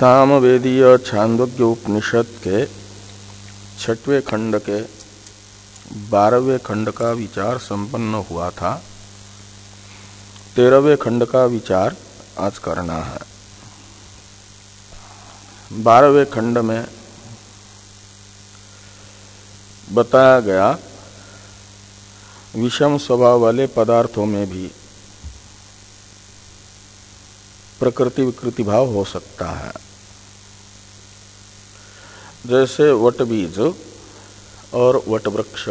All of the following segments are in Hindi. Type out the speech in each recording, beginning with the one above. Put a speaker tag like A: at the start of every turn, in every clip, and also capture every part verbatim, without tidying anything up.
A: सामवेदीय छांदोग्य उपनिषद के छठवें खंड के बारहवें खंड का विचार संपन्न हुआ था। तेरहवें खंड का विचार आज करना है। बारहवें खंड में बताया गया विषम स्वभाव वाले पदार्थों में भी प्रकृति विकृति भाव हो सकता है। जैसे वट बीज और वट वृक्ष,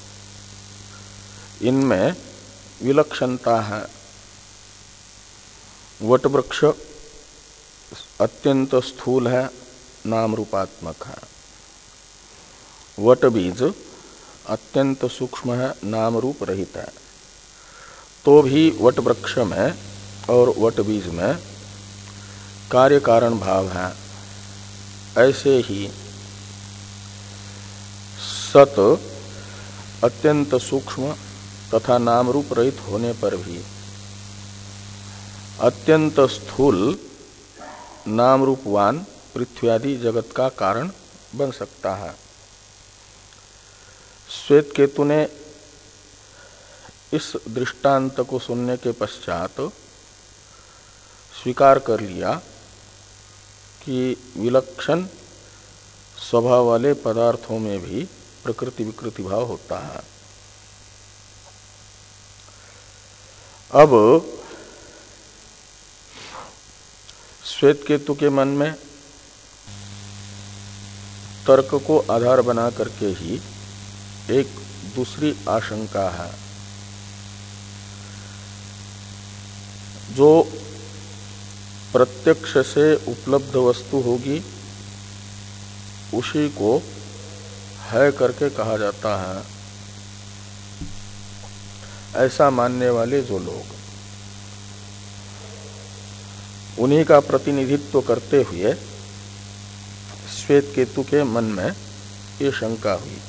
A: इनमें विलक्षणता है। वट वृक्ष अत्यंत स्थूल है, नाम रूपात्मक है। वट बीज अत्यंत सूक्ष्म है, नाम रूप रहित है। तो भी वट वृक्ष में और वट बीज में कार्य कारण भाव है। ऐसे ही सत अत्यंत सूक्ष्म तथा नाम रूप रहित होने पर भी अत्यंत स्थूल नाम रूपवान पृथ्वी आदि जगत का कारण बन सकता है। श्वेत केतु ने इस दृष्टांत को सुनने के पश्चात स्वीकार कर लिया कि विलक्षण स्वभाव वाले पदार्थों में भी प्रकृति विकृति भाव होता है। अब श्वेत केतु के मन में तर्क को आधार बना करके ही एक दूसरी आशंका है। जो प्रत्यक्ष से उपलब्ध वस्तु होगी उसी को है करके कहा जाता है। ऐसा मानने वाले जो लोग, उन्हीं का प्रतिनिधित्व करते हुए श्वेत केतु के मन में ये शंका हुई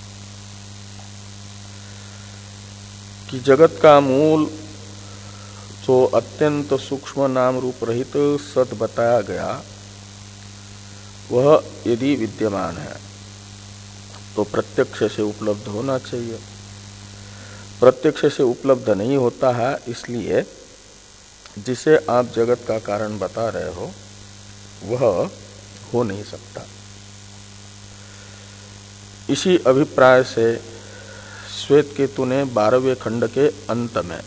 A: कि जगत का मूल जो अत्यंत सूक्ष्म नाम रूप रहित सत बताया गया, वह यदि विद्यमान है तो प्रत्यक्ष से उपलब्ध होना चाहिए। प्रत्यक्ष से उपलब्ध नहीं होता है, इसलिए जिसे आप जगत का कारण बता रहे हो वह हो नहीं सकता। इसी अभिप्राय से श्वेत केतु ने बारहवें खंड के अंत में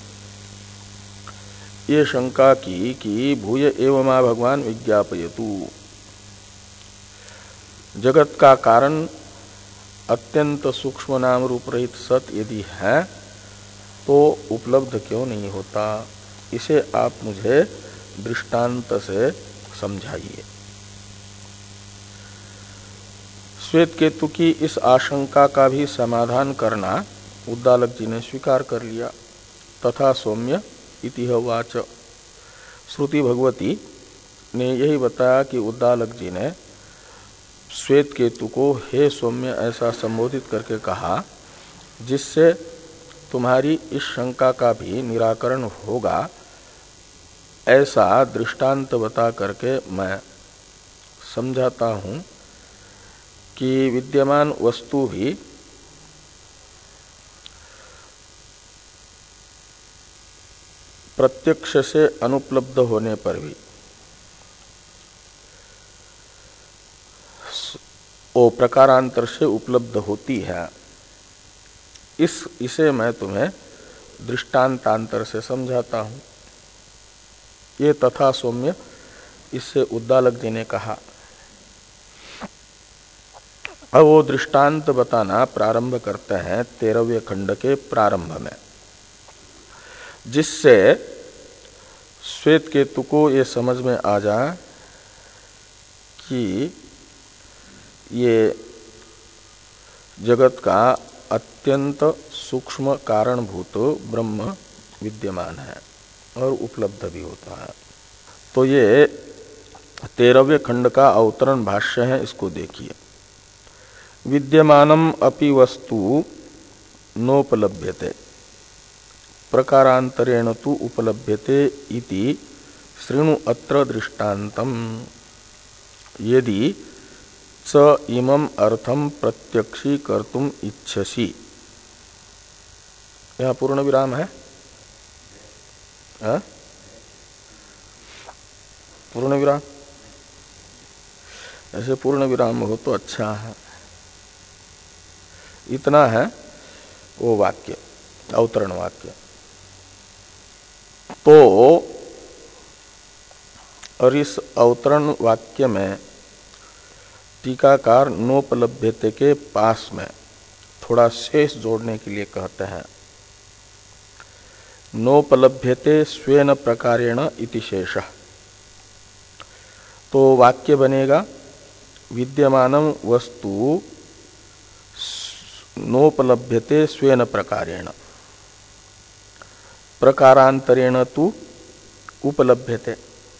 A: ये शंका की कि भूय एव मा भगवान विज्ञापयतु। जगत का कारण अत्यंत सूक्ष्म नाम रूप रहित सत यदि है तो उपलब्ध क्यों नहीं होता, इसे आप मुझे दृष्टांत से समझाइए। श्वेत केतु की इस आशंका का भी समाधान करना उद्दालक जी ने स्वीकार कर लिया। तथा सौम्य इति वाच, श्रुति भगवती ने यही बताया कि उद्दालक जी ने श्वेत केतु को हे सौम्य ऐसा संबोधित करके कहा जिससे तुम्हारी इस शंका का भी निराकरण होगा। ऐसा दृष्टांत बता करके मैं समझाता हूँ कि विद्यमान वस्तु भी प्रत्यक्ष से अनुपलब्ध होने पर भी वो प्रकारांतर से उपलब्ध होती है। इस इसे मैं तुम्हें दृष्टांतांतर से समझाता हूँ। ये तथा सौम्य इससे उद्दालक जी ने कहा। अब वो दृष्टांत बताना प्रारंभ करते हैं तेरहवें खंड के प्रारंभ में, जिससे श्वेत केतु को ये समझ में आ जाए कि ये जगत का अत्यंत सूक्ष्म कारणभूत ब्रह्म विद्यमान है और उपलब्ध भी होता है। तो ये तेरहवें खंड का अवतरण भाष्य है, इसको देखिए। विद्यमानम अपि वस्तु नोपलभ्यते प्रकारांतरेण तु उपलभ्यते इति शृणु अत्र दृष्टान्तम। यदि च इमं अर्थम प्रत्यक्षी कर्तुम इच्छसि। यहाँ पूर्ण विराम है, है? पूर्ण विराम, ऐसे पूर्ण विराम हो तो अच्छा है। इतना है वो वाक्य, अवतरण वाक्य। तो और इस अवतरण वाक्य में टीकाकार नोपलभ्यते के पास में थोड़ा शेष जोड़ने के लिए कहते हैं। नोपलभ्यते स्वेन प्रकारेण इति शेषः। तो वाक्य बनेगा विद्यमानं वस्तु नोपलभ्यते स्वेन प्रकारेण, प्रकारांतरेण तु उपलभ्यते।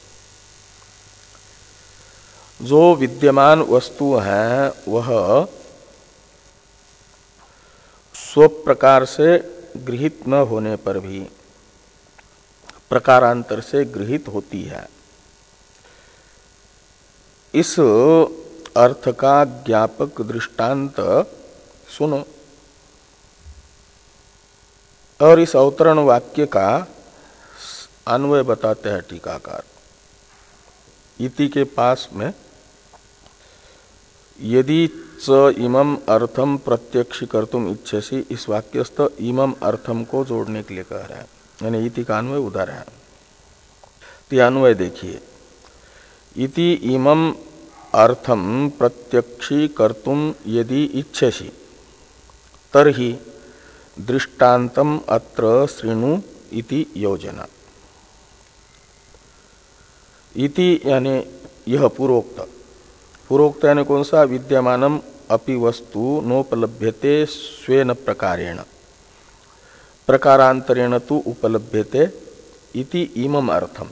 A: जो विद्यमान वस्तु है वह स्वप्रकार से गृहीत न होने पर भी प्रकारांतर से गृहीत होती है। इस अर्थ का ज्ञापक दृष्टांत सुनो। और इस अवतरण वाक्य का अन्वय बताते हैं टीकाकार। इति के पास में यदि च इमं अर्थम प्रत्यक्ष कर्तुम इच्छसि, इस वाक्यस्थ इमं अर्थम को जोड़ने के लिए कह रहा है, यानी इति का अन्वय उधर है। तो अन्वय देखिए, इति इमं अर्थम प्रत्यक्षी कर्तुम यदि इच्छसि तर्हि दृष्टान्तम अत्र शृणु इति योजना। इति यानी यह पूर्वोक्त, पूर्वोक्त यानी कौन सा? विद्यमानम अपि वस्तु नोपलभ्यते स्वेन प्रकारेण, प्रकारांतरेण तु उपलभ्यते इति इमम अर्थम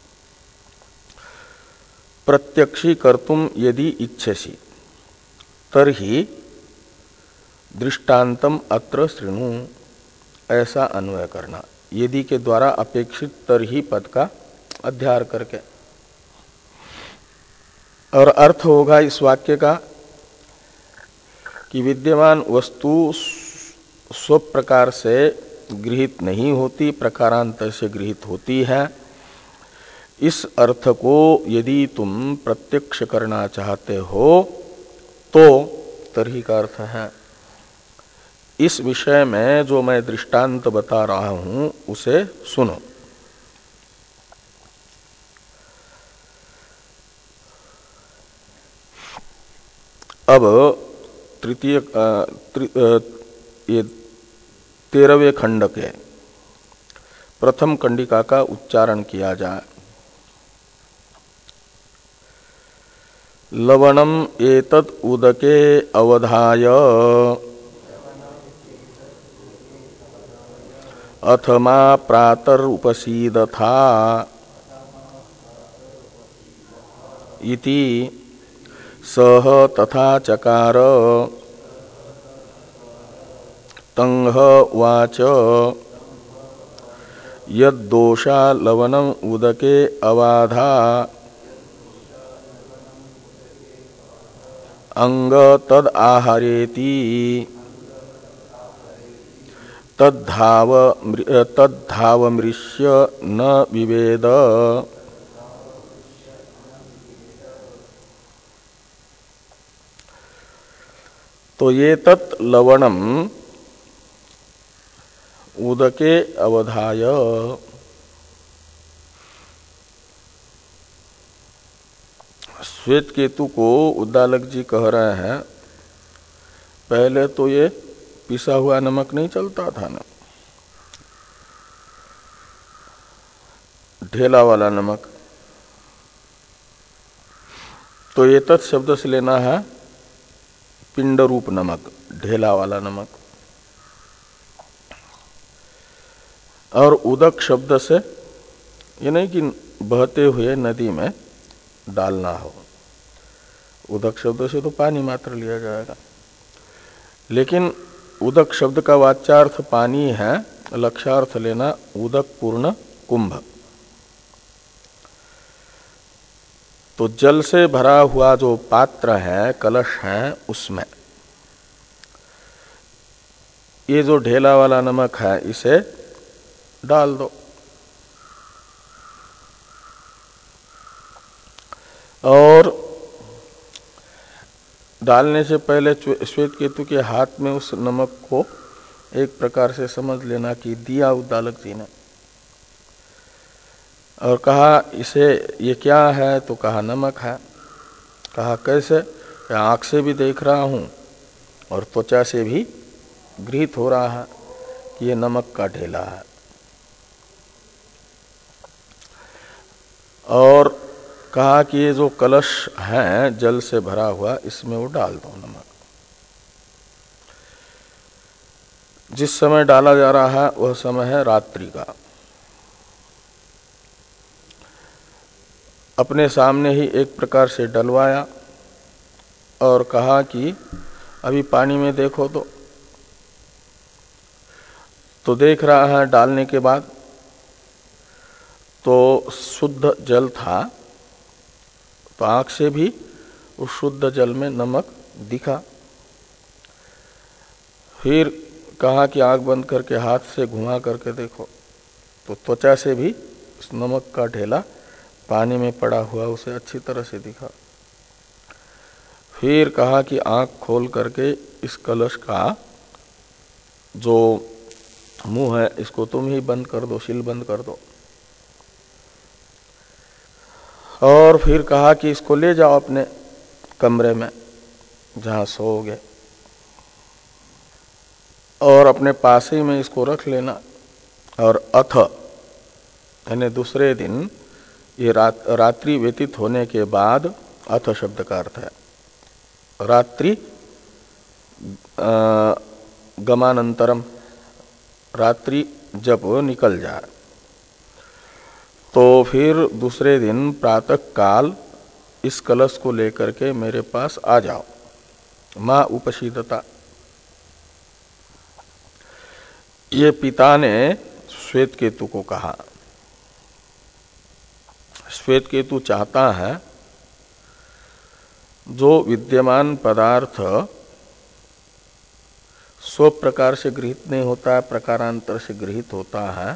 A: प्रत्यक्षी कर्तुम यदि इच्छसि तर्हि दृष्टान्तम अत्र शृणु, ऐसा अन्वय करना। यदि के द्वारा अपेक्षित तर्हि पद का अध्यार करके। और अर्थ होगा इस वाक्य का कि विद्यमान वस्तु स्वप्रकार से गृहीत नहीं होती, प्रकारांतर से गृहीत होती है। इस अर्थ को यदि तुम प्रत्यक्ष करना चाहते हो तो तर्हि का अर्थ है इस विषय में जो मैं दृष्टांत बता रहा हूं उसे सुनो। अब तृतीय ये तेरहवें खंड के प्रथम कंडिका का उच्चारण किया जाए। लवणम एतत् उदके अवधाय अथमा प्रातर उपसीदथा इति सह तथा चकार तंह वाच यद्दोषा लवणम उदके अवाधा अंग तद आहारेति तद्धाव तद्धावमृष्य न विवेद। तो ये तत् लवणम उदके अवधाय, श्वेत केतु को उद्दालक जी कह रहे हैं, पहले तो ये पिसा हुआ नमक नहीं चलता था ना, ढेला वाला नमक। तो ये तत् शब्द से लेना है पिंड रूप नमक, ढेला वाला नमक। और उदक शब्द से ये नहीं कि बहते हुए नदी में डालना हो, उदक शब्द से तो पानी मात्र लिया जाएगा। लेकिन उदक शब्द का वाच्यार्थ पानी है, लक्ष्यार्थ लेना उदक पूर्ण कुंभ। तो जल से भरा हुआ जो पात्र है, कलश है, उसमें ये जो ढेला वाला नमक है इसे डाल दो। और डालने से पहले श्वेत केतु के हाथ में उस नमक को एक प्रकार से समझ लेना कि दिया उद्दालक जी ने, और कहा इसे ये क्या है, तो कहा नमक है। कहा कैसे? आँख से भी देख रहा हूँ और त्वचा से भी गृहीत हो रहा है कि ये नमक का ढेला है। और कहा कि ये जो कलश है जल से भरा हुआ, इसमें वो डाल दो नमक। जिस समय डाला जा रहा है वह समय है रात्रि का। अपने सामने ही एक प्रकार से डलवाया और कहा कि अभी पानी में देखो तो तो देख रहा है डालने के बाद तो शुद्ध जल था, तो आँख से भी उस शुद्ध जल में नमक दिखा। फिर कहा कि आँख बंद करके हाथ से घुमा करके देखो, तो त्वचा से भी उस नमक का ढेला पानी में पड़ा हुआ उसे अच्छी तरह से दिखा। फिर कहा कि आँख खोल करके इस कलश का जो मुंह है इसको तुम ही बंद कर दो, सील बंद कर दो। और फिर कहा कि इसको ले जाओ अपने कमरे में जहां सोओगे, और अपने पास ही में इसको रख लेना। और अथ यानी दूसरे दिन, ये रात रात्रि व्यतीत होने के बाद, अथ शब्द का अर्थ है रात्रि गमानंतरम, रात्रि जब निकल जाए तो फिर दूसरे दिन प्रातः काल इस कलश को लेकर के मेरे पास आ जाओ। माँ उपशीदता, ये पिता ने श्वेत केतु को कहा। श्वेत केतु चाहता है जो विद्यमान पदार्थ स्व प्रकार से गृहीत नहीं होता है, प्रकारांतर से गृहीत होता है,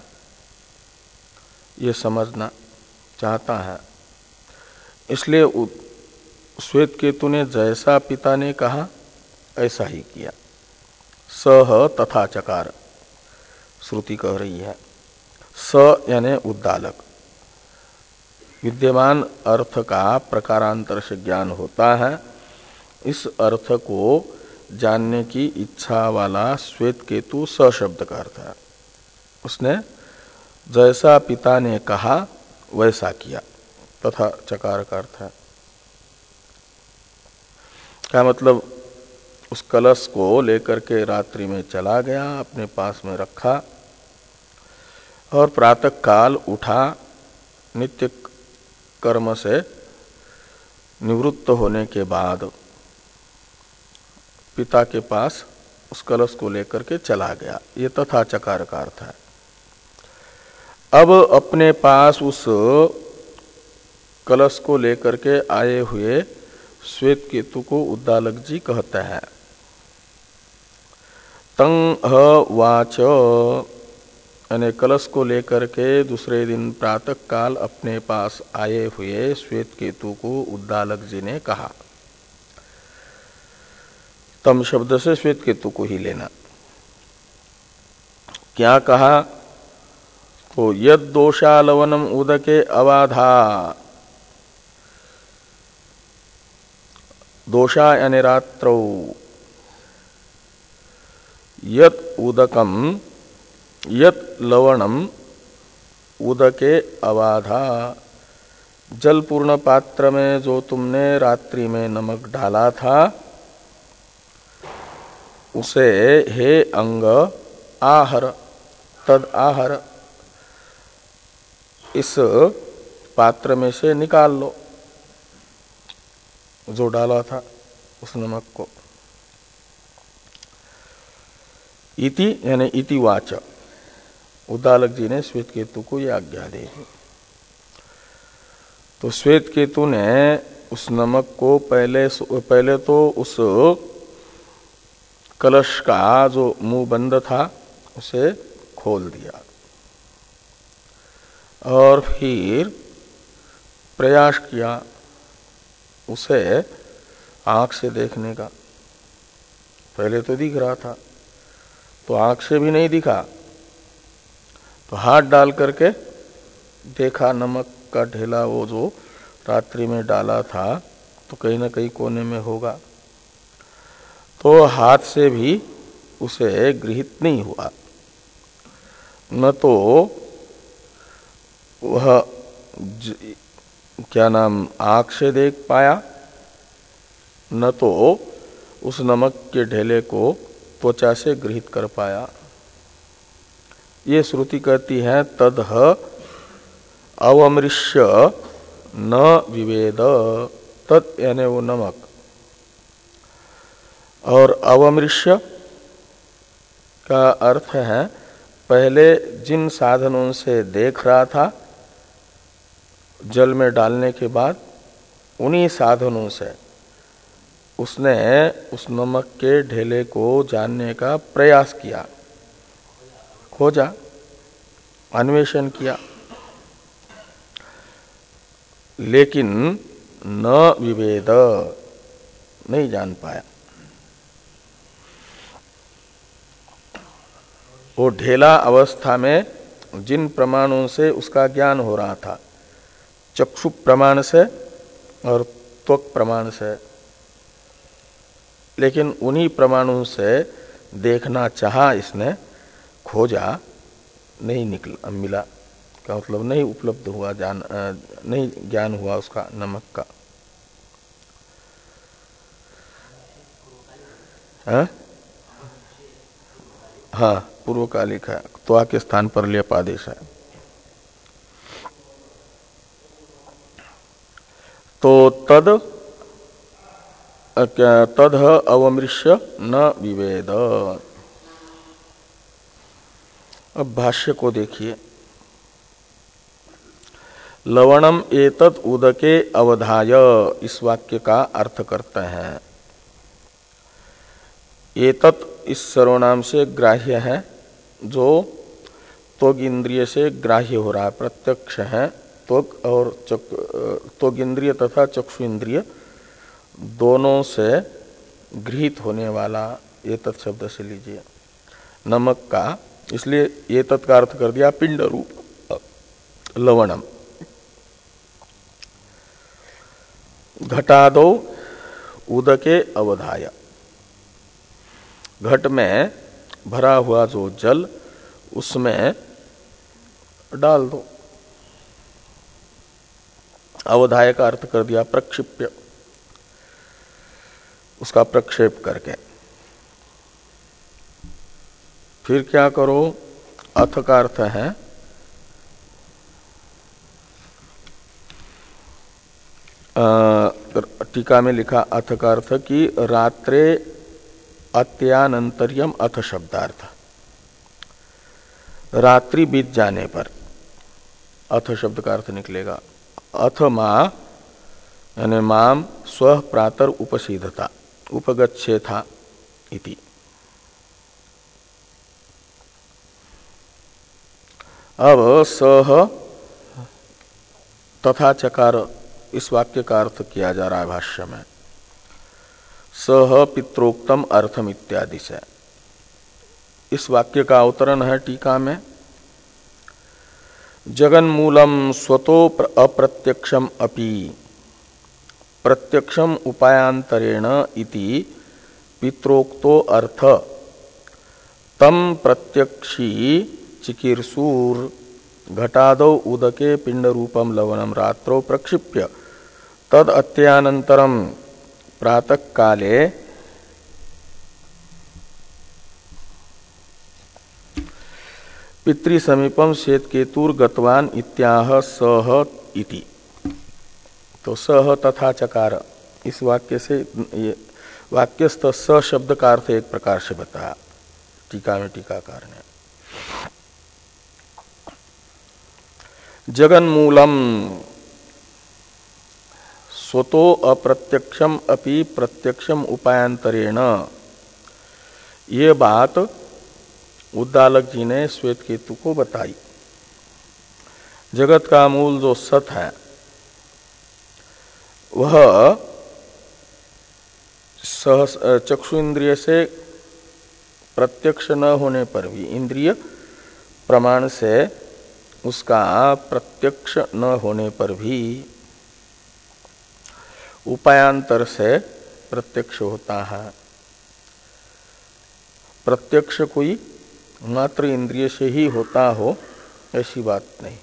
A: ये समझना चाहता है। इसलिए श्वेत केतु ने जैसा पिता ने कहा ऐसा ही किया। सह तथा चकार, श्रुति कह रही है। स यानी उद्दालक, विद्यमान अर्थ का प्रकारांतर से ज्ञान होता है, इस अर्थ को जानने की इच्छा वाला श्वेत केतु स शब्द का अर्थ है। उसने जैसा पिता ने कहा वैसा किया, तथा चकार का अर्थ है। क्या मतलब? उस कलश को लेकर के रात्रि में चला गया, अपने पास में रखा, और प्रातः काल उठा, नित्य कर्म से निवृत्त होने के बाद पिता के पास उस कलश को लेकर के चला गया। ये तथा चकार का अर्थ है। अब अपने पास उस कलश को लेकर के आए हुए श्वेत केतु को उद्दालक जी कहते हैं। तंग ह वाच, यानी कलश को लेकर के दूसरे दिन प्रातः काल अपने पास आए हुए श्वेत केतु को उद्दालक जी ने कहा। तम शब्द से श्वेत केतु को ही लेना। क्या कहा? तो यद दोषालवनम उदके अबाधा, दोषा यानी रात्रौ, यद उदकम यद लवणम उदके अबाधा, जल पूर्ण पात्र में जो तुमने रात्रि में नमक डाला था उसे हे अंग आहर, तद आहर, इस पात्र में से निकाल लो जो डाला था उस नमक को। इति यानी इति वाच, उद्दालक जी ने श्वेत केतु को यह आज्ञा दी। तो श्वेत केतु ने उस नमक को पहले पहले तो उस कलश का जो मुंह बंद था उसे खोल दिया और फिर प्रयास किया उसे आंख से देखने का। पहले तो दिख रहा था, तो आंख से भी नहीं दिखा, तो हाथ डाल करके देखा नमक का ढेला वो जो रात्रि में डाला था तो कहीं ना कहीं कोने में होगा, तो हाथ से भी उसे गृहित नहीं हुआ। न तो वह क्या नाम आंख से देख पाया, न तो उस नमक के ढेले को त्वचा से गृहित कर पाया। ये श्रुति कहती है तदह अवमृश्य न विवेद, तत् यानी वो नमक, और अवमृश्य का अर्थ है पहले जिन साधनों से देख रहा था जल में डालने के बाद उन्हीं साधनों से उसने उस नमक के ढेले को जानने का प्रयास किया, खोजा, अन्वेषण किया, लेकिन न विवेद, नहीं जान पाया। वो ढेला अवस्था में जिन प्रमाणों से उसका ज्ञान हो रहा था, चक्षु प्रमाण से और त्वक प्रमाण से, लेकिन उन्हीं प्रमाणों से देखना चाहा इसने, खोजा, नहीं निकला, मिला का मतलब नहीं उपलब्ध हुआ, जान नहीं ज्ञान हुआ उसका नमक का। हाँ हाँ पूर्वकालिक है, त्वा के स्थान पर लेप आदेश है। तो तद तद अवमृश्य न विवेद। अब भाष्य को देखिए, लवणम एतत् उदके अवधाय, इस वाक्य का अर्थ करते हैं। एतत् इस सर्वनाम से ग्राह्य है, जो त्वग इंद्रिय से ग्राह्य हो रहा है, प्रत्यक्ष है। त्वग और त्वग इंद्रिय तथा चक्षु इंद्रिय दोनों से गृहीत होने वाला एतत् शब्द से लीजिए नमक का, इसलिए एतत् का अर्थ कर दिया पिंड रूप लवणम। घटादो उदके अवधाय, घट में भरा हुआ जो जल उसमें डाल दो। अवधाय का अर्थ कर दिया प्रक्षिप्य, उसका प्रक्षेप करके। फिर क्या करो, अथ का अर्थ है टीका में लिखा अथ का अर्थ कि रात्रे अत्यानंतर्यम अथ शब्दार्थ, रात्रि बीत जाने पर अथ शब्द का अर्थ निकलेगा। अथ मां यानी माम स्व प्रातर उपसीधता, उपगच्छे था इति। अब सह तथा चकार, इस वाक्य का अर्थ किया जा रहा है भाष्य में। सह पित्रोक्तम अर्थम इत्यादि से इस वाक्य का अवतरण है टीका में। जगन्मूलम स्वतो अप्रत्यक्षम अपि प्रत्यक्षम उपायांतरेण इति पित्रोक्तो अर्थ तम प्रत्यक्षी चिकीर्षूर घटादौ उदके पिंड रूपम लवणम रात्रौ प्रक्षिप्य तद अत्यानंतरम प्रातः काले पितृ समीपम श्वेतकेतुर गतवान इत्याह सह इति। तो सह तथा चकार, इस वाक्य से ये वाक्यस्थ स शब्द का अर्थ एक प्रकार से बताया टीका में टीकाकार ने। जगन्मूलम स्वतो अप्रत्यक्षम अपि प्रत्यक्षम उपायांतरेण, ये बात उद्दालक जी ने श्वेत केतु को बताई। जगत का मूल जो सत है वह चक्षु इंद्रिय से प्रत्यक्ष न होने पर भी, इंद्रिय प्रमाण से उसका प्रत्यक्ष न होने पर भी उपायांतर से प्रत्यक्ष होता है। प्रत्यक्ष कोई मात्र इंद्रिय से ही होता हो ऐसी बात नहीं,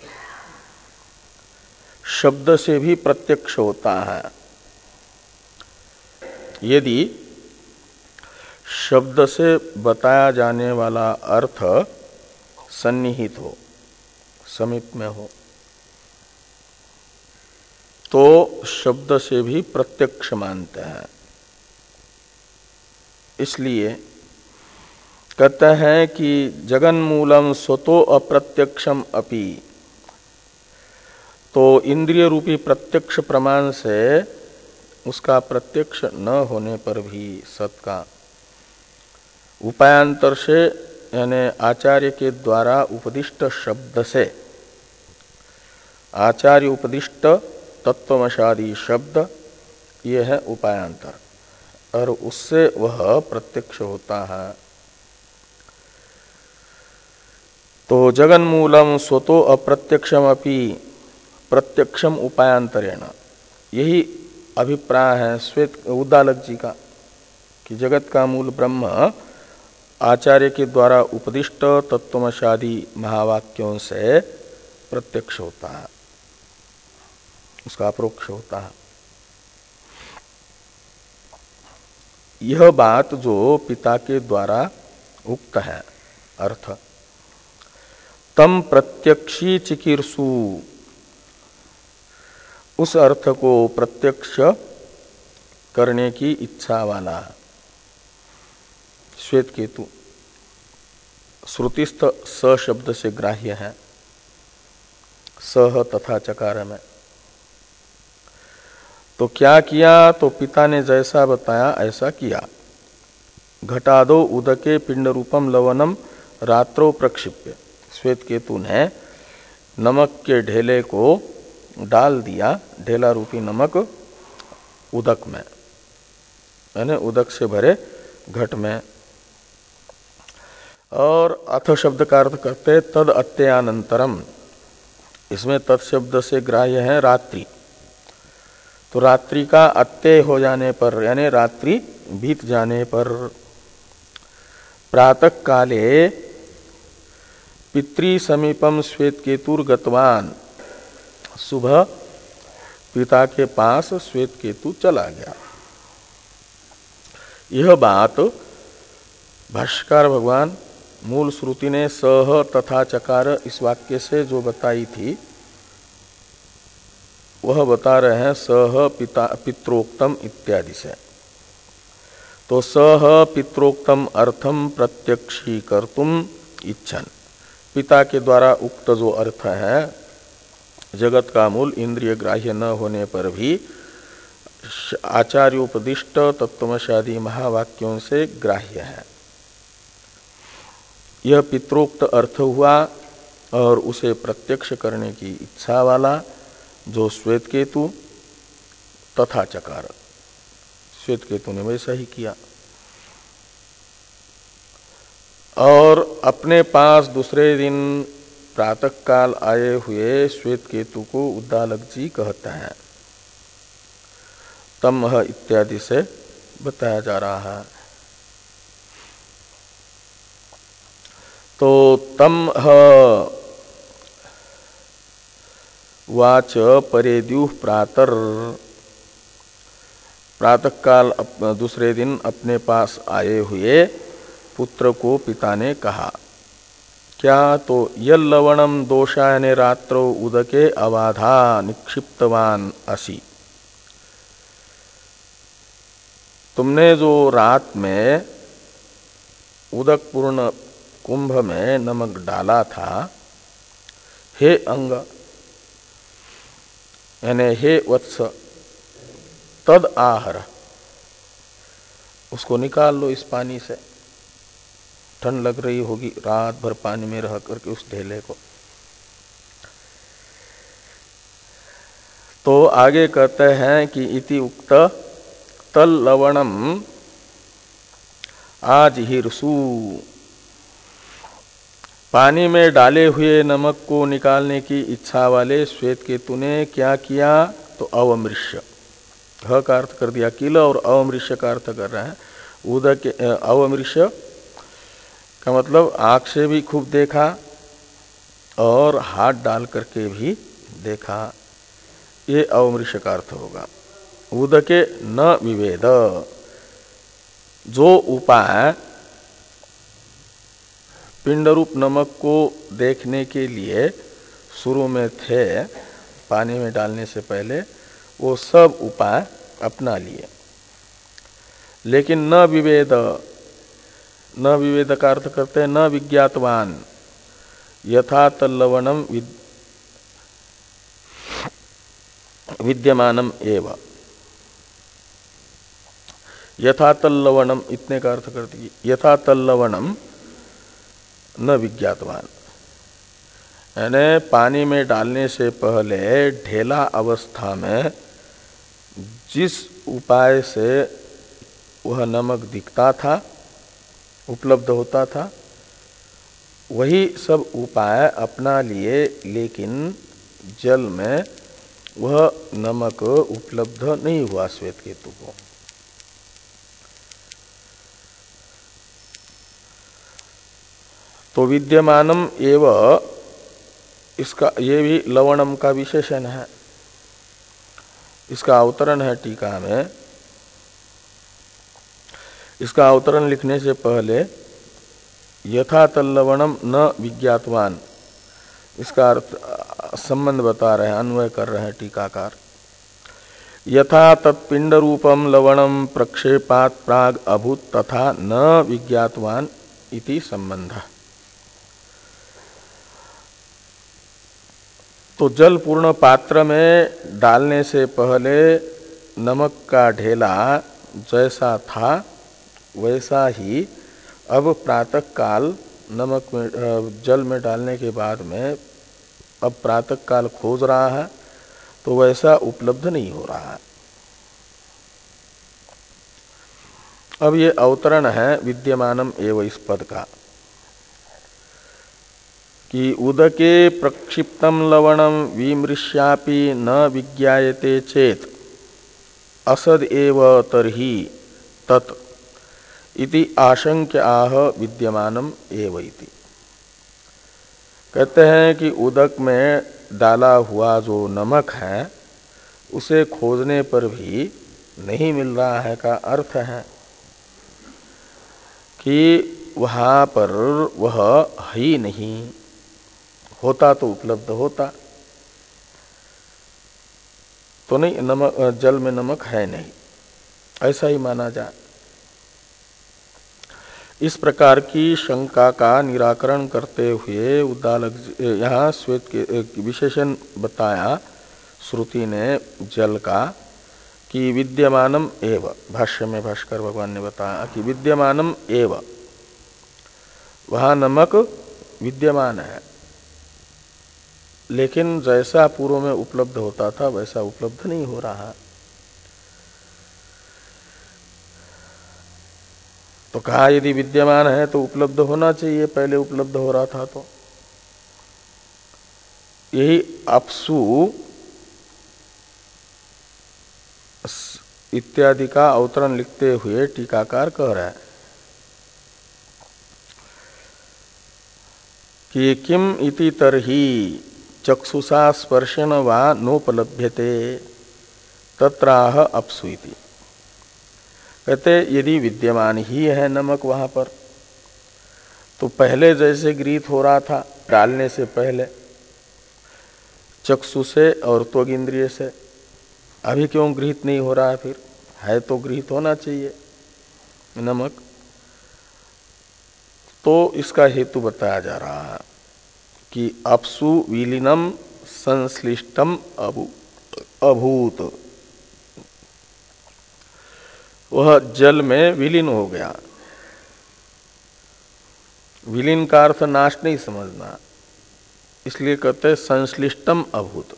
A: शब्द से भी प्रत्यक्ष होता है। यदि शब्द से बताया जाने वाला अर्थ सन्निहित हो, समीप में हो, तो शब्द से भी प्रत्यक्ष मानते हैं। इसलिए कहते हैं कि जगन मूलम स्वतो अप्रत्यक्षम अपि, तो इंद्रिय रूपी प्रत्यक्ष प्रमाण से उसका प्रत्यक्ष न होने पर भी सत का उपायांतर से यानी आचार्य के द्वारा उपदिष्ट शब्द से, आचार्य उपदिष्ट तत्वमशादी शब्द ये है उपायांतर, और उससे वह प्रत्यक्ष होता है। तो जगन मूलम स्वतो अप्रत्यक्षम अपि प्रत्यक्षम उपायांतरेण, यही अभिप्राय है श्वेत उद्दालक जी का कि जगत का मूल ब्रह्म आचार्य के द्वारा उपदिष्ट तत्वमशादी महावाक्यों से प्रत्यक्ष होता है, उसका अपरोक्ष होता है। यह बात जो पिता के द्वारा उक्त है अर्थ, तम प्रत्यक्षी चिकीर्षु, उस अर्थ को प्रत्यक्ष करने की इच्छा वाला श्वेत केतु श्रुतिस्थ स शब्द से ग्राह्य है, सह तथा चकार में। तो क्या किया, तो पिता ने जैसा बताया ऐसा किया। घटादो उदके पिंड रूपम लवनम रात्रो प्रक्षिप्य, श्वेत केतु ने नमक के ढेले को डाल दिया, ढेला रूपी नमक उदक में, यानी उदक से भरे घट में। और अथ शब्द का अर्थ करते तद अत्ययानंतरम, इसमें तत्शब्द से ग्राह्य है रात्रि। तो रात्रि का अत्यय हो जाने पर यानी रात्रि बीत जाने पर, प्रातः काले पितृ समीपम श्वेत केतुर गतवान, सुबह पिता के पास श्वेत केतु चला गया। यह बात भाष्यकार भगवान मूल श्रुति ने सह तथा चकार इस वाक्य से जो बताई थी वह बता रहे हैं सह पिता पित्रोक्तम इत्यादि से। तो सह पित्रोक्तम अर्थम प्रत्यक्षी कर्तुम इच्छन, पिता के द्वारा उक्त जो अर्थ है जगत का मूल इंद्रिय ग्राह्य न होने पर भी आचार्योपदिष्ट तत्वमशादी महावाक्यों से ग्राह्य है, यह पित्रोक्त अर्थ हुआ। और उसे प्रत्यक्ष करने की इच्छा वाला जो श्वेत केतु तथा चकार, श्वेत केतु ने वैसा ही किया। और अपने पास दूसरे दिन प्रातः काल आए हुए श्वेत केतु को उद्दालक जी कहते हैं, तम इत्यादि से बताया जा रहा है। तो तम वाच परेद्युः प्रातर, प्रातः काल दूसरे दिन अपने पास आए हुए पुत्र को पिता ने कहा, क्या तो यल लवणम दोषायने रात्रो उदके अवाधा निक्षिप्तवान असि, तुमने जो रात में उदक पूर्ण कुंभ में नमक डाला था, हे अंग यानी हे वत्स, तद आहर, उसको निकाल लो इस पानी से। ठंड लग रही होगी, रात भर पानी में रह करके उस ढेले को। तो आगे कहते हैं कि इति उक्त तल लवणम आजिहिर्सु, पानी में डाले हुए नमक को निकालने की इच्छा वाले श्वेतकेतु ने क्या किया? तो अवमृश्य, ह का अर्थ कर दिया किल और अवमृश्य का अर्थ कर रहे हैं उदक। अवमृश्य का मतलब आँख से भी खूब देखा और हाथ डाल करके भी देखा, ये अवमृश्य का अर्थ होगा। उदके न विवेद, जो उपाय पिंड रूप नमक को देखने के लिए शुरू में थे पानी में डालने से पहले, वो सब उपाय अपना लिए, लेकिन न विवेद, न विवेद का अर्थ करते हैं न विज्ञातवान, यथा तल्लवणम विद्यमानम एव, यथा तल्लवणम इतने का अर्थ कर दिए, यथा तल्लवणम न विज्ञातवान, यानी पानी में डालने से पहले ढेला अवस्था में जिस उपाय से वह नमक दिखता था, उपलब्ध होता था, वही सब उपाय अपना लिए, लेकिन जल में वह नमक उपलब्ध नहीं हुआ श्वेतकेतु को। तो विद्यमानम एव, इसका ये भी लवणम का विशेषण है। इसका अवतरण है टीका में। इसका अवतरण लिखने से पहले यथा तल्लवणम न विज्ञातवान, इसका अर्थ संबंध बता रहे हैं, अन्वय कर रहे हैं टीकाकार। यथा तत्पिंड रूपम लवणम प्रक्षेपात प्राग अभूत तथा न विज्ञातवान इति संबंध। तो जल पूर्ण पात्र में डालने से पहले नमक का ढेला जैसा था वैसा ही अब प्रातः काल नमक में जल में डालने के बाद में अब प्रातः काल खोज रहा है, तो वैसा उपलब्ध नहीं हो रहा है। अब ये अवतरण है विद्यमानम एवं इस पद का, कि उदके प्रक्षिप्तम लवणम विमृश्यापि न विज्ञायते चेत असद एव तर्हि तत् इति आशंक्य आह विद्यमानम एव इति। कहते हैं कि उदक में डाला हुआ जो नमक है उसे खोजने पर भी नहीं मिल रहा है का अर्थ है कि वहाँ पर वह ही नहीं, होता तो उपलब्ध होता, तो नहीं नमक जल में नमक है नहीं, ऐसा ही माना जाए। इस प्रकार की शंका का निराकरण करते हुए उद्दालक यहाँ श्वेत के विशेषण बताया श्रुति ने जल का, कि विद्यमानम एव, भाष्य में भास्कर भगवान ने बताया कि विद्यमानम एव, वहाँ नमक विद्यमान है, लेकिन जैसा पूर्व में उपलब्ध होता था वैसा उपलब्ध नहीं हो रहा। तो कहा यदि विद्यमान है तो उपलब्ध होना चाहिए, पहले उपलब्ध हो रहा था तो। यही अपसु इत्यादि का अवतरण लिखते हुए टीकाकार कह रहा है कि किम इति तरहि चक्षुषा स्पर्शन वा नोपलभ्यते तत्राह अपसु इति। कहते यदि विद्यमान ही है नमक वहां पर, तो पहले जैसे गृहीत हो रहा था डालने से पहले चक्षु से और त्वग इंद्रिय से, अभी क्यों गृहीत नहीं हो रहा है? फिर है तो गृहीत होना चाहिए नमक। तो इसका हेतु बताया जा रहा है कि अपसु विलीनम संश्लिष्टम अभूत। वह जल में विलीन हो गया। विलीन का अर्थ नाश नहीं समझना, इसलिए कहते संश्लिष्टम अभूत,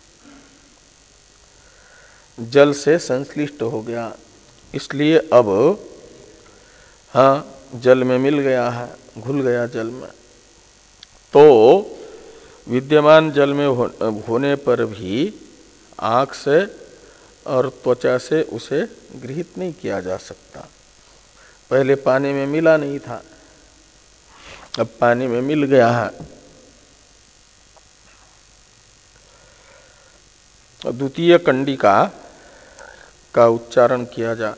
A: जल से संश्लिष्ट हो गया, इसलिए अब हाँ जल में मिल गया है, घुल गया जल में। तो विद्यमान जल में हो, होने पर भी आँख से और त्वचा से उसे गृहीत नहीं किया जा सकता। पहले पानी में मिला नहीं था, अब पानी में मिल गया है। द्वितीय कंडिका का उच्चारण किया जा।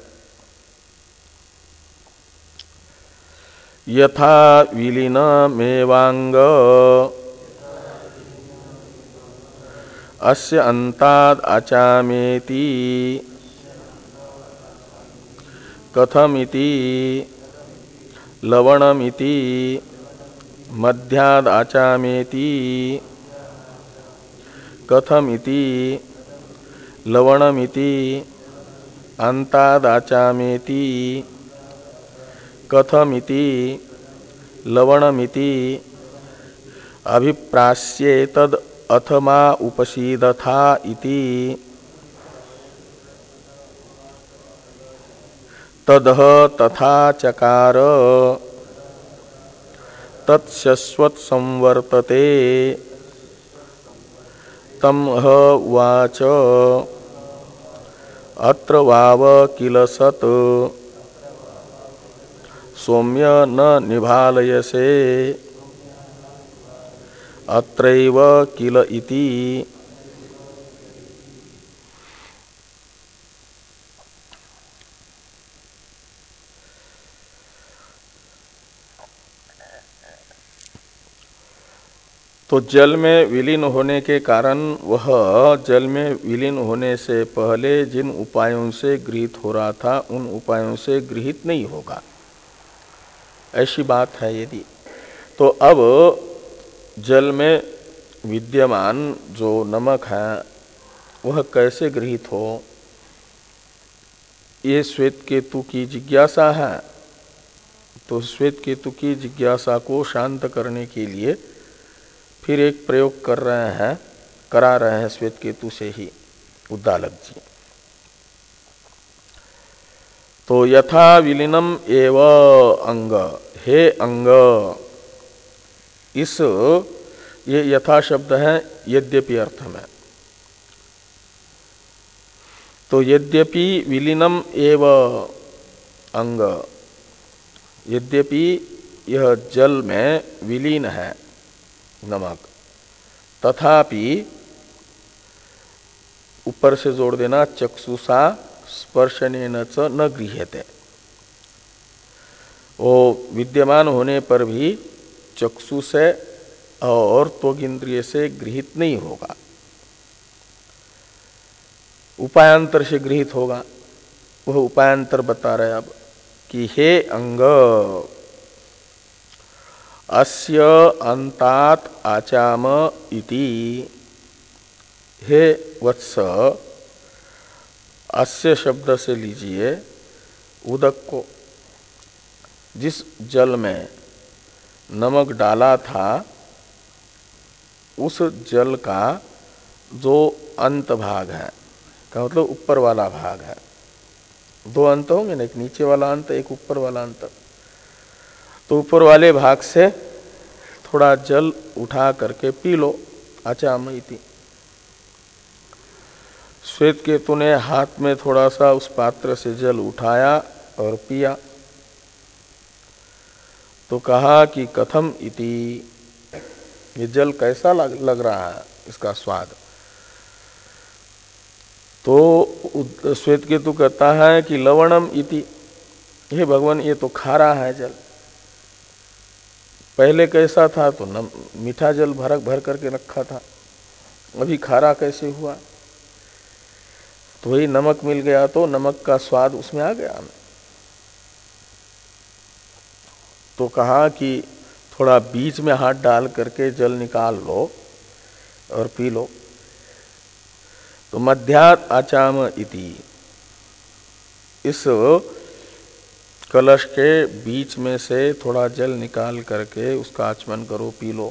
A: यथा विलीन मेवांग अस्य अन्ताद् आचामेति कथमिति लवणमिति मध्याद् आचामेति कथमिति लवणमिति अन्ताद् आचामेति कथमिति लवणमिति अभिप्रास्येतद् अथमा उपसीदथा इति तदह तथा चकार तत्शश्वत संवर्तते तम ह वाच अत्र वाव किल सत् सौम्य न निभालयसे अत्रैव किल इति। तो जल में विलीन होने के कारण वह जल में विलीन होने से पहले जिन उपायों से गृहीत हो रहा था उन उपायों से गृहीत नहीं होगा, ऐसी बात है। यदि तो अब जल में विद्यमान जो नमक है वह कैसे गृहीत हो, ये श्वेत केतु की जिज्ञासा है। तो श्वेत केतु की जिज्ञासा को शांत करने के लिए फिर एक प्रयोग कर रहे हैं, करा रहे हैं श्वेत केतु से ही उद्दालक जी। तो यथा विलीनम एव अंग, हे अंग, इस ये यथा शब्द है यद्यपि अर्थ में। तो यद्यपि विलीनम एव अंग, यद्यपि यह जल में विलीन है नमक, तथापि ऊपर से जोड़ देना चक्षुषा स्पर्शनेन च न गृह्यते, वो विद्यमान होने पर भी चक्षु से और त्वग इंद्रिय से गृहीत नहीं होगा, उपायांतर से गृहीत होगा। वह उपायांतर बता रहे अब कि हे अंग अस्य अन्तात् आचाम इति, हे वत्स, अस्य शब्द से लीजिए उदक को, जिस जल में नमक डाला था उस जल का जो अंत भाग है, का मतलब ऊपर वाला भाग है। दो अंत होंगे ना, एक नीचे वाला अंत, एक ऊपर वाला अंत। तो ऊपर वाले भाग से थोड़ा जल उठा करके पी लो, आचाम इति। श्वेत केतु ने हाथ में थोड़ा सा उस पात्र से जल उठाया और पिया, तो कहा कि कथम इति, ये जल कैसा लग, लग रहा है, इसका स्वाद। तो श्वेत केतु कहता है कि लवणम इति, हे भगवान ये तो खारा है जल। पहले कैसा था, तो न मीठा जल भर भर करके रखा था, अभी खारा कैसे हुआ। तो वही नमक मिल गया तो नमक का स्वाद उसमें आ गया। तो कहा कि थोड़ा बीच में हाथ डाल करके जल निकाल लो और पी लो। तो मध्यात् आचाम इति, इस कलश के बीच में से थोड़ा जल निकाल करके उसका आचमन करो, पी लो।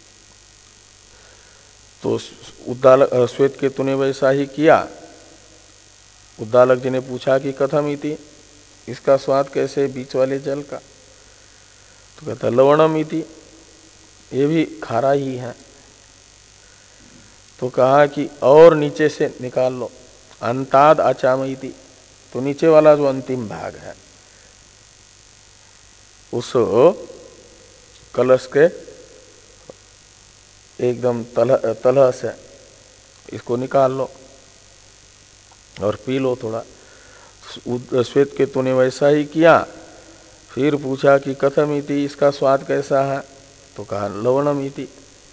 A: तो उद्दालक श्वेत केतु ने वैसा ही किया। उद्दालक जी ने पूछा कि कथम इति, इसका स्वाद कैसे बीच वाले जल का? तो कहता लवणम इति, ये भी खारा ही है। तो कहा कि और नीचे से निकाल लो, अंताद आचाम इति, तो नीचे वाला जो अंतिम भाग है उस कलश के एकदम तलह तलह से इसको निकाल लो और पी लो थोड़ा। श्वेत केतु ने वैसा ही किया। फिर पूछा कि कथम इति, इसका स्वाद कैसा है? तो कहा लवणम इति।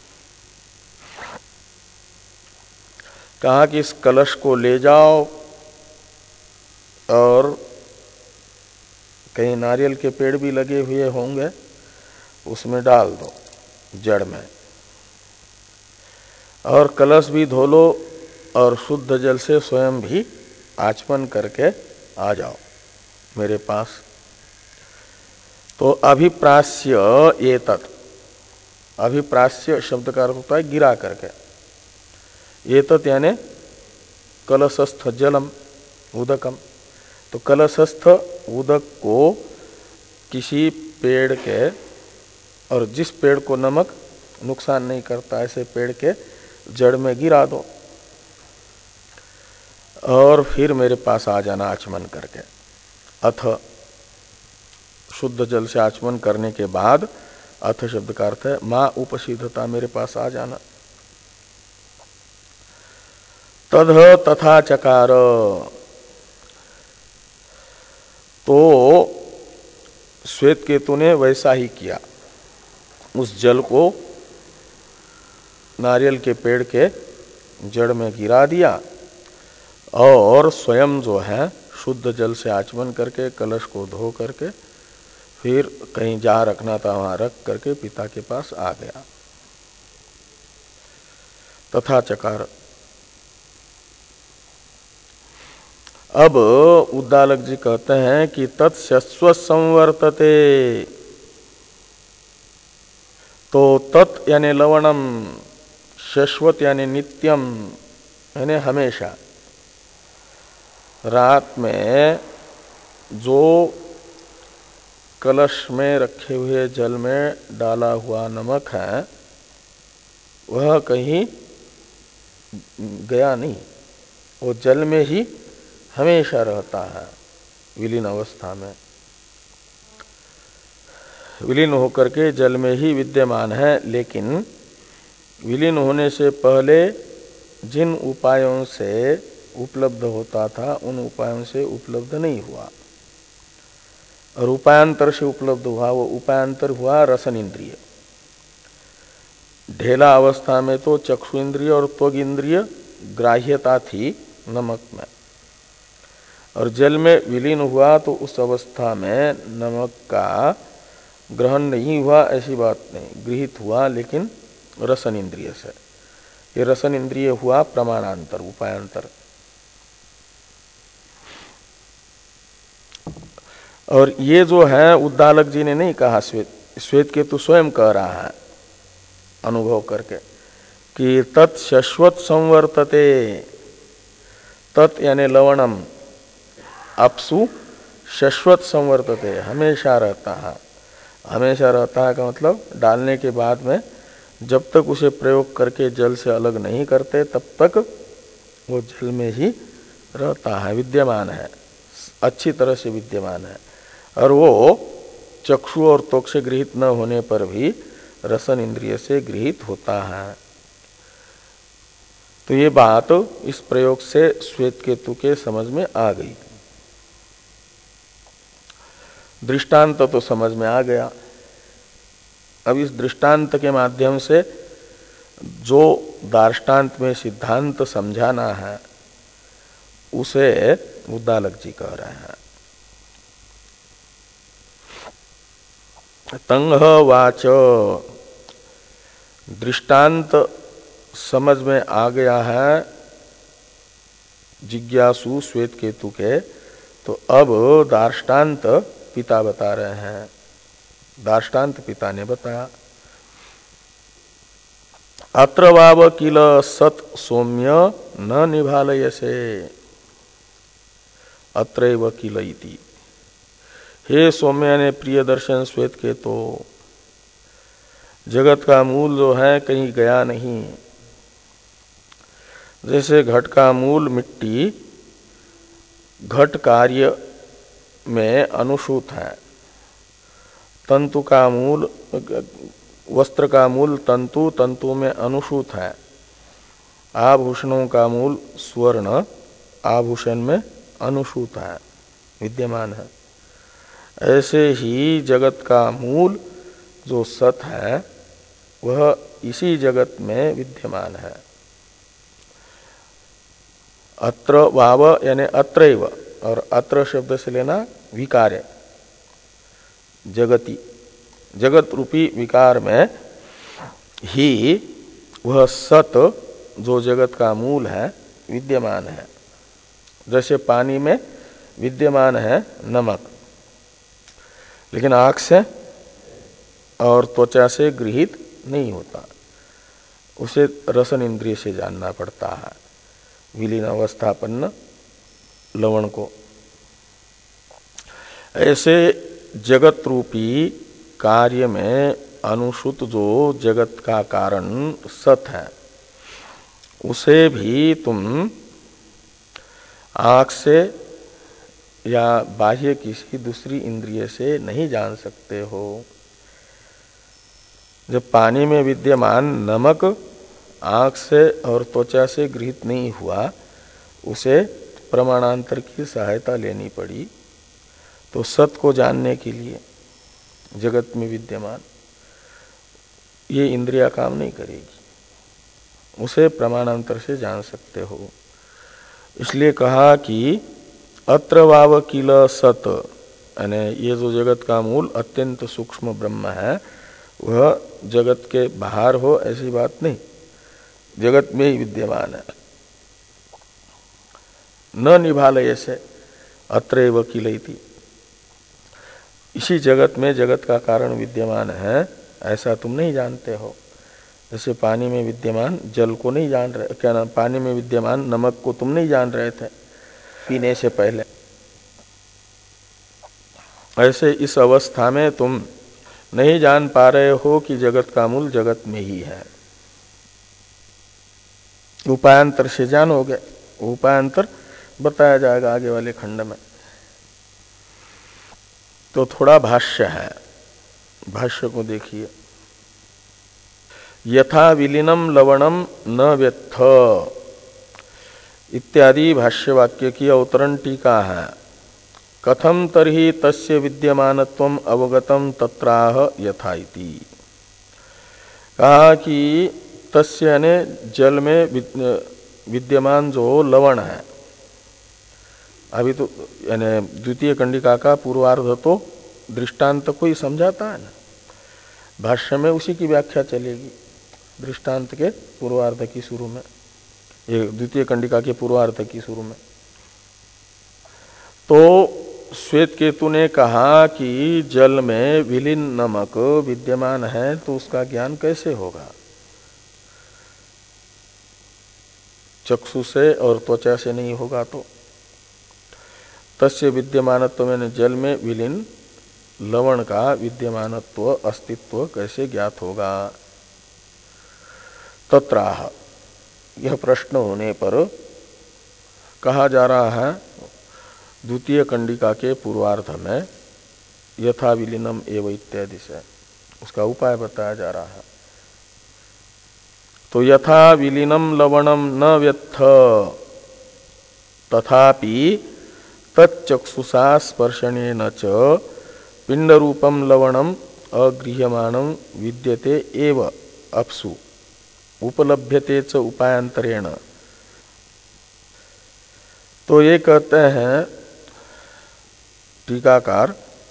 A: कहा कि इस कलश को ले जाओ और कहीं नारियल के पेड़ भी लगे हुए होंगे, उसमें डाल दो जड़ में, और कलश भी धो लो और शुद्ध जल से स्वयं भी आचमन करके आ जाओ मेरे पास। तो अभिप्रास्य ये तत्, अभिप्रास्य शब्द का अर्थ होता है गिरा करके। ये तत् यानी कलशस्थ जलम उदकम। तो कलशस्थ उदक को किसी पेड़ के, और जिस पेड़ को नमक नुकसान नहीं करता ऐसे पेड़ के जड़ में गिरा दो और फिर मेरे पास आ जाना आचमन करके। अथ शुद्ध जल से आचमन करने के बाद, अथ शब्द का अर्थ है मां उपसिद्धता, मेरे पास आ जाना। तद तथा चकार, तो श्वेत केतु ने वैसा ही किया। उस जल को नारियल के पेड़ के जड़ में गिरा दिया और स्वयं जो है शुद्ध जल से आचमन करके कलश को धो करके फिर कहीं जहाँ रखना था वहां रख करके पिता के पास आ गया। तथा चकार। अब उद्दालक जी कहते हैं कि तत्स्व संवर्तते, तो तत् यानी लवणम, शाश्वत यानी नित्यम यानी हमेशा। रात में जो कलश में रखे हुए जल में डाला हुआ नमक है वह कहीं गया नहीं, वो जल में ही हमेशा रहता है विलीन अवस्था में, विलीन होकर के जल में ही विद्यमान है। लेकिन विलीन होने से पहले जिन उपायों से उपलब्ध होता था उन उपायों से उपलब्ध नहीं हुआ, और उपायांतर से उपलब्ध हुआ, वो उपायांतर हुआ रसन इंद्रिय। ढेला अवस्था में तो चक्षु इंद्रिय और त्वग इंद्रिय ग्राह्यता थी नमक में, और जल में विलीन हुआ तो उस अवस्था में नमक का ग्रहण नहीं हुआ ऐसी बात नहीं, गृहीत हुआ लेकिन रसन इंद्रिय से। ये रसन इंद्रिय हुआ प्रमाणांतर, उपायांतर। और ये जो है उद्दालक जी ने नहीं कहा, श्वेत श्वेत केतु स्वयं कह रहा है अनुभव करके कि तत् शाश्वत संवर्तते, तत् यानी लवणम, अपसु शाश्वत संवर्तते, हमेशा रहता है। हमेशा रहता है का मतलब डालने के बाद में जब तक उसे प्रयोग करके जल से अलग नहीं करते तब तक वो जल में ही रहता है, विद्यमान है, अच्छी तरह से विद्यमान है। और वो चक्षु और त्वक से गृहीत न होने पर भी रसन इंद्रिय से गृहीत होता है। तो ये बात इस प्रयोग से श्वेत केतु के समझ में आ गई। दृष्टांत तो समझ में आ गया। अब इस दृष्टांत के माध्यम से जो दार्ष्टान्त में सिद्धांत समझाना है उसे उद्दालक जी कह रहे हैं। तंग वाच, दृष्टांत समझ में आ गया है जिज्ञासु श्वेत केतु के, तो अब दार्ष्टान्त पिता बता रहे हैं। दार्ष्टान्त पिता ने बताया, अत्र वाव किल सत सौम्य न निभालयसे, अत्रैव किल इति। हे सौम्य ने प्रिय दर्शन श्वेत के, तो जगत का मूल जो है कहीं गया नहीं। जैसे घट का मूल मिट्टी घट कार्य में अनुसूत है, तंतु का मूल वस्त्र का मूल तंतु तंतु में अनुसूत है, आभूषणों का मूल स्वर्ण आभूषण में अनुसूत है, विद्यमान है। ऐसे ही जगत का मूल जो सत है वह इसी जगत में विद्यमान है। अत्र वाव यानी अत्रैव, और अत्र शब्द से लेना विकार, जगति जगत रूपी विकार में ही वह सत जो जगत का मूल है विद्यमान है। जैसे पानी में विद्यमान है नमक, लेकिन आँख से और त्वचा से गृहीत नहीं होता, उसे रसन इंद्रिय से जानना पड़ता है, विलीन अवस्थापन्न लवण को। ऐसे जगत रूपी कार्य में अनुसूत जो जगत का कारण सत है, उसे भी तुम आँख से या बाह्य किसी दूसरी इंद्रिय से नहीं जान सकते हो। जब पानी में विद्यमान नमक आँख से और त्वचा से गृहीत नहीं हुआ, उसे प्रमाणांतर की सहायता लेनी पड़ी। तो सत को जानने के लिए जगत में विद्यमान ये इंद्रिया काम नहीं करेगी, उसे प्रमाणांतर से जान सकते हो। इसलिए कहा कि अत्र वाव किल सत, यानी ये जो जगत का मूल अत्यंत सूक्ष्म ब्रह्म है वह जगत के बाहर हो ऐसी बात नहीं, जगत में ही विद्यमान है। न निभालय से अत्रैव किल इति, इसी जगत में जगत का कारण विद्यमान है ऐसा तुम नहीं जानते हो। जैसे पानी में विद्यमान जल को नहीं जान रहे, क्या नाम, पानी में विद्यमान नमक को तुम नहीं जान रहे थे पीने से पहले, ऐसे इस अवस्था में तुम नहीं जान पा रहे हो कि जगत का मूल जगत में ही है। उपायांतर से जानोगे, उपायांतर बताया जाएगा आगे वाले खंड में। तो थोड़ा भाष्य है, भाष्य को देखिए। यथा विलीनम लवणम न व्यथ इत्यादि भाष्य वाक्य की अवतरण टीका है। कथम तर्हि तस्य विद्यमानत्वम अवगतम तत्राह यथा इति। कहा कि तस्य यानी जल में विद्यमान जो लवण है, अभी तो यानी द्वितीय कंडिका का पूर्वार्ध तो दृष्टांत को ही समझाता है ना, भाष्य में उसी की व्याख्या चलेगी दृष्टांत के पूर्वार्ध की शुरू में, ये द्वितीय कंडिका के पूर्वार्ध की शुरू में। तो श्वेत केतु ने कहा कि जल में विलीन नमक विद्यमान है तो उसका ज्ञान कैसे होगा, चक्षु से और त्वचा से नहीं होगा। तो तस्य विद्यमानत्व में जल में विलीन लवण का विद्यमानत्व अस्तित्व कैसे ज्ञात होगा। तत्राह, यह प्रश्न होने पर कहा जा रहा है द्वितीय कंडिका के पूर्वार्ध में यथा विलीनम एव इत्यादि से उसका उपाय बताया जा रहा है। तो यथा विलीनम लवणम न व्यथ तथापि तच्चक्षुषा स्पर्शनेन च पिंड रूपम लवणम अगृह्यमाणं विद्यते एव अप्सु उपलभ्यते च उपायांतरेण। तो ये कहते हैं टीकाकार,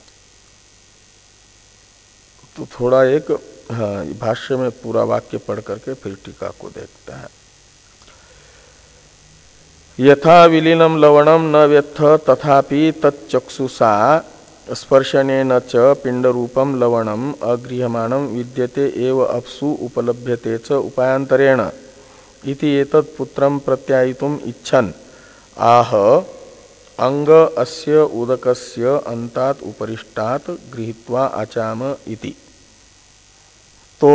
A: तो थोड़ा एक हाँ भाष्य में पूरा वाक्य पढ़ करके फिर टीका को देखते हैं। यथा विलीनम लवणम न व्यथ तथापि तच्चक्षुषा स्पर्शनेन च पिंडरूपम लवणम अगृह्यमाणं विद्यते एव अप्सु उपलभ्यते च उपायांतरेण इति एतत् पुत्रं प्रत्यायितुम इच्छन् आह अंग अस्य उदकस्य अंतात् उपरिष्टात् गृहीत्वा आचाम इति। तो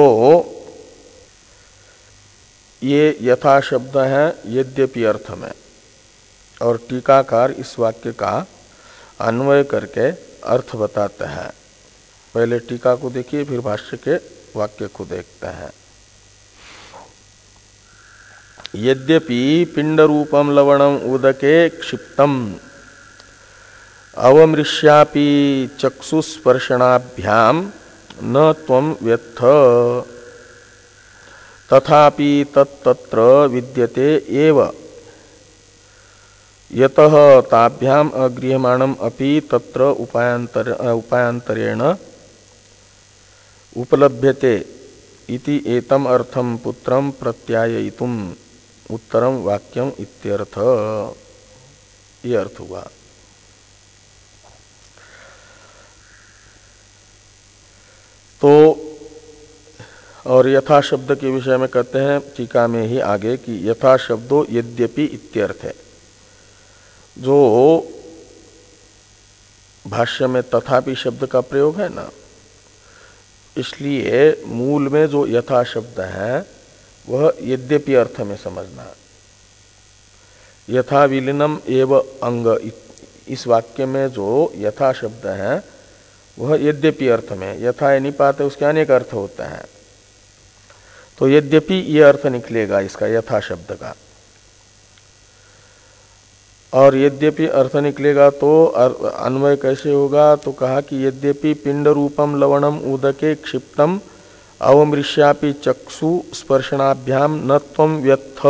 A: ये यथा शब्द है यद्यपि अर्थ में, और टीकाकार इस वाक्य का अन्वय करके अर्थ बताते हैं। पहले टीका को देखिए, फिर भाष्य के वाक्य को देखते हैं। यद्यपि पिंड रूपम लवणम उदके क्षिप्तम अवमृष्यापि चक्षुस्पर्शनाभ्याम न त्वं व्यथ तथापि तत्तत्र विद्यते एव यतः ताभ्याम अगृह्यमाणम अपि तत्र उपायांतर उपायांतरेण उपलभ्यते इति एतम अर्थम पुत्रम प्रत्याययितुम उत्तरम वाक्यम इत्यर्थ। ये अर्थ हुआ। तो और यथा शब्द के विषय में कहते हैं टीका में ही आगे कि यथा शब्दो यद्यपि इत्यर्थ है। जो भाष्य में तथापि शब्द का प्रयोग है ना, इसलिए मूल में जो यथा शब्द है वह यद्यपि अर्थ में समझना। यथा विलीनम एव अंग, इस वाक्य में जो यथा शब्द है वह यद्यपि अर्थ में, यथा निपात है उसके अनेक अर्थ होते हैं, तो यद्यपि ये अर्थ निकलेगा इसका यथा शब्द का। और यद्यपि अर्थ निकलेगा तो अन्वय कैसे होगा, तो कहा कि यद्यपि पिंड रूपम लवणम उदके क्षिप्तम अवमृष्यापि चक्षु स्पर्शनाभ्याम न त्वं व्यथ,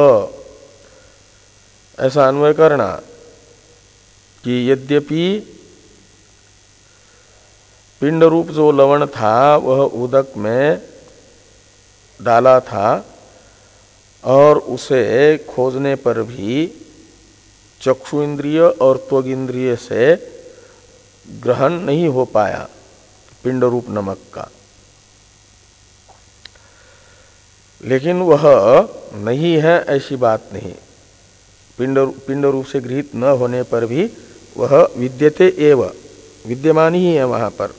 A: ऐसा अन्वय करना कि यद्यपि पिंड रूप जो लवण था वह उदक में डाला था और उसे खोजने पर भी चक्षु इंद्रिय और त्वग इंद्रिय से ग्रहण नहीं हो पाया पिंड रूप नमक का, लेकिन वह नहीं है ऐसी बात नहीं। पिंड पिंड रूप से गृहीत न होने पर भी वह विद्यते एव, विद्यमान ही है वहां पर।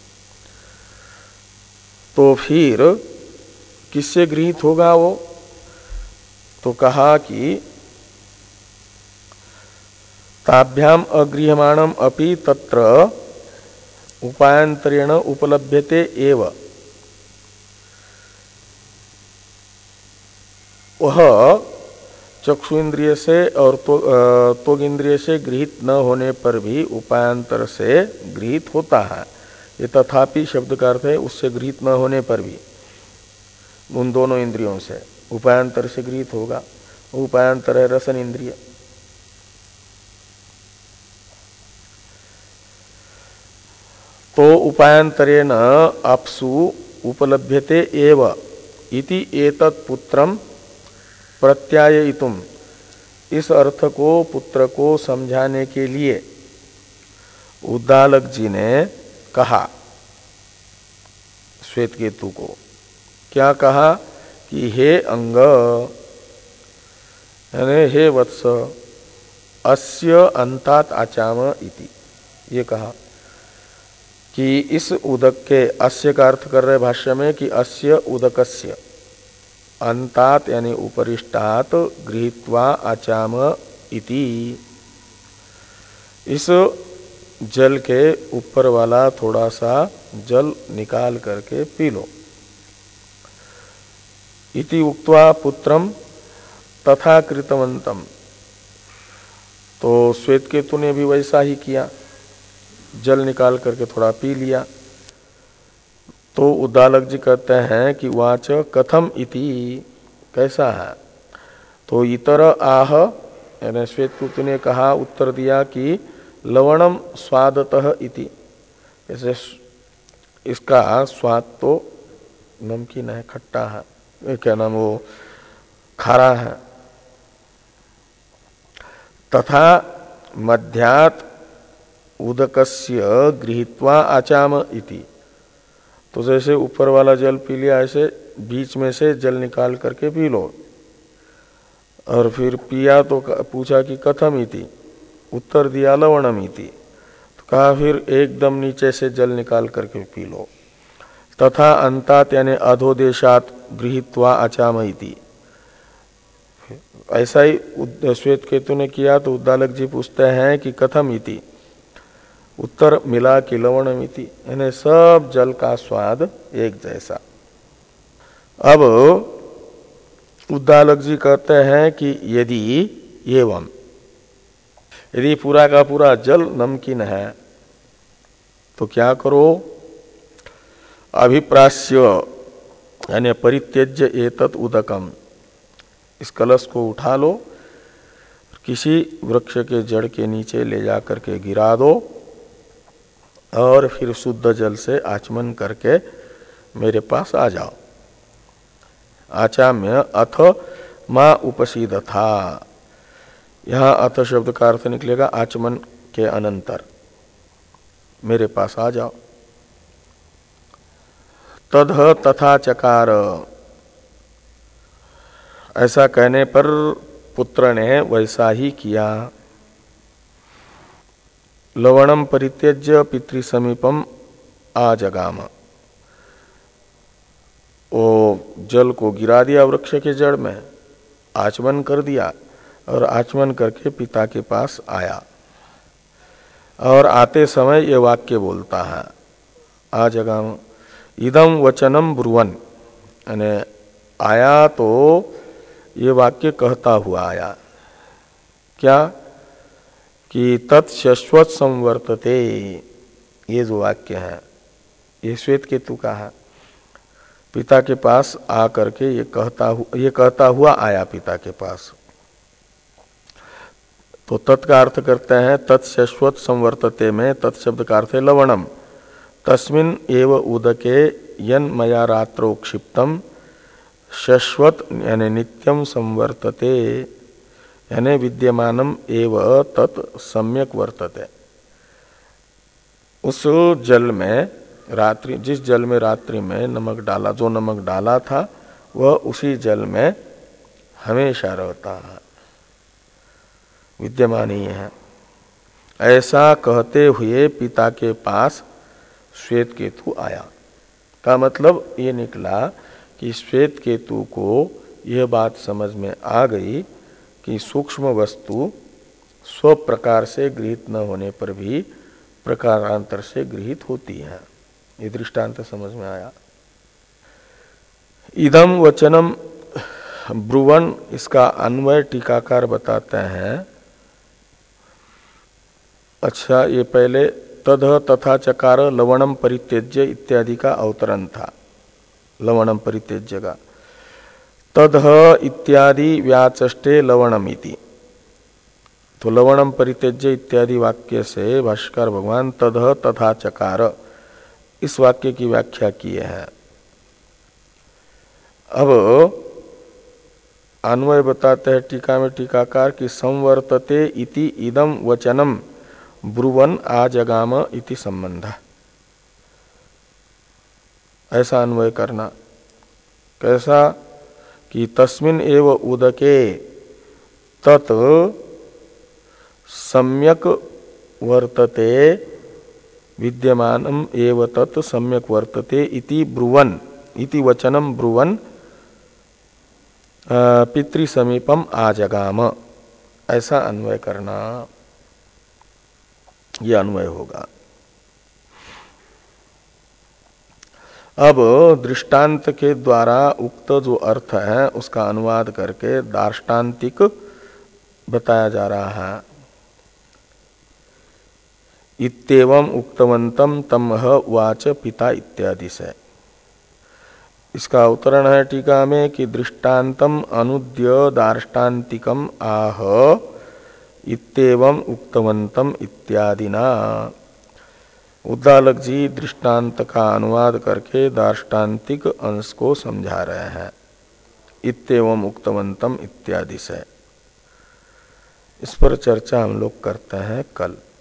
A: तो फिर किससे गृहीत होगा वो, तो कहा कि ताभ्याम अगृह्यमाणम अपि तत्र उपायांतरेण उपलभ्यते एव, वह चक्षु इंद्रिय से और त्वग इंद्रिय से गृहीत न होने पर भी उपायांतर से गृहीत होता है। ये तथापि शब्द का अर्थ है उससे गृहीत न होने पर भी, उन दोनों इंद्रियों से उपायांतर से गृहीत होगा। उपायांतर है रसन इंद्रिय। तो उपायांतरेण अप्सु उपलभ्यते एव इति एतत् पुत्रम प्रत्याययितुम, इस अर्थ को पुत्र को समझाने के लिए उद्दालक जी ने कहा श्वेतकेतु को। क्या कहा कि हे अंग, यानी हे वत्स, अस्य अंतात आचाम इति, ये कहा कि इस उदक के, अस्य का अर्थ कर रहे भाष्य में कि अस्य उदकस्य अंतात यानी उपरिष्टात गृहीत्वा आचाम इति, इस जल के ऊपर वाला थोड़ा सा जल निकाल करके पी लो। इति उक्त्वा पुत्रम तथा कृतवंतम, तो श्वेतकेतु ने भी वैसा ही किया, जल निकाल करके थोड़ा पी लिया। तो उद्दालक जी कहते हैं कि वाच कथम इति, कैसा है, तो इतर आह, यानी श्वेतकेतु ने कहा, उत्तर दिया कि लवणम स्वादतः इति, ऐसे इसका स्वाद तो नमकीन है, खट्टा है, क्या नाम वो खारा है। तथा मध्यात् उदकस्य गृहीत्वा आचाम इति। तो जैसे ऊपर वाला जल पी लिया, ऐसे बीच में से जल निकाल करके पी लो। और फिर पिया तो पूछा कि कथम इति, उत्तर दिया लवणम इति। तो कहा फिर एकदम नीचे से जल निकाल करके पी लो। तथा अंतात यानी अधोदेशात गृहीत्वा आचाम इति। ऐसा ही श्वेत केतु ने किया तो उद्दालक जी पूछते हैं कि कथम इति, उत्तर मिला कि लवणम इति, यानी सब जल का स्वाद एक जैसा। अब उद्दालक जी कहते हैं कि यदि एवं, यदि पूरा का पूरा जल नमकीन है तो क्या करो, अभिप्रास्य यानी परित्यज्य एतत् उदकम, इस कलश को उठा लो, किसी वृक्ष के जड़ के नीचे ले जाकर के गिरा दो और फिर शुद्ध जल से आचमन करके मेरे पास आ जाओ। आचाम्य अथ मां उपसीद था, यहां अथ शब्द का अर्थ निकलेगा आचमन के अनंतर मेरे पास आ जाओ। तद् तथा चकार, ऐसा कहने पर पुत्र ने वैसा ही किया। लवणम परित्यज्य पितृ समीपम आजगाम, वो जल को गिरा दिया वृक्ष के जड़ में, आचमन कर दिया और आचमन करके पिता के पास आया। और आते समय ये वाक्य बोलता है, आजगाम इदम वचनम ब्रुवन, यानी आया तो ये वाक्य कहता हुआ आया। क्या कि तत्शश्वत संवर्तते, ये जो वाक्य है ये श्वेत केतु का है। पिता के पास आकर के ये कहता हुआ ये कहता हुआ आया पिता के पास। तो तत् का अर्थ करते हैं तत्शश्वत संवर्तते में तत्शब्द का अर्थ है लवणम, तस्मिन् एव उदके यन मया रात्रो क्षिप्तम शश्वत यानी नित्यम संवर्तते, यानी विद्यमानम एव तत् सम्यक वर्तते। उस जल में रात्रि, जिस जल में रात्रि में नमक डाला, जो नमक डाला था वह उसी जल में हमेशा रहता है, विद्यमान ही है। ऐसा कहते हुए पिता के पास श्वेत केतु आया। का मतलब ये निकला कि श्वेत केतु को यह बात समझ में आ गई कि सूक्ष्म वस्तु स्व प्रकार से गृहीत न होने पर भी प्रकारांतर से गृहीत होती है। ये दृष्टांत समझ में आया। इदम वचनम ब्रुवन, इसका अन्वय टीकाकार बताते हैं। अच्छा, ये पहले तद तथा चकार लवणम परित्यज्य इत्यादि का अवतरण था। लवणम परित्यज्य का तद इत्यादि व्याचष्टे लवणमिति, तो लवणम परित्यज्य इत्यादि वाक्य से भाष्यकार भगवान तद तथा चकार इस वाक्य की व्याख्या किए हैं। अब अन्वय बताते हैं टीका में टीकाकार कि संवर्तते इति इदम वचनम ब्रुवन आजगाम इति संबंध, ऐसा अन्वय करना। कैसा कि तस्मिन् एव उदके तत् सम्यक वर्तते विद्यमानम एव तत् सम्यक वर्तते इति ब्रुवन, इति वचनम ब्रुवन पितृ समीपम आजगाम, ऐसा अन्वय करना। यह अन्वय होगा। अब दृष्टांत के द्वारा उक्त जो अर्थ है उसका अनुवाद करके दार्ष्टान्तिक बताया जा रहा है। इत्येवं उक्तवंतम तमह वाच पिता इत्यादि से। इसका अवतरण है टीका में कि दृष्टान्तम अनुद्य दार्ष्टान्तिकम आह इत्येवं उक्तवंतम इत्यादिना। उद्दालक जी दृष्टांत का अनुवाद करके दार्ष्टान्तिक अंश को समझा रहे हैं। इत्येवं उक्तवंतम इत्यादि से। इस पर चर्चा हम लोग करते हैं कल।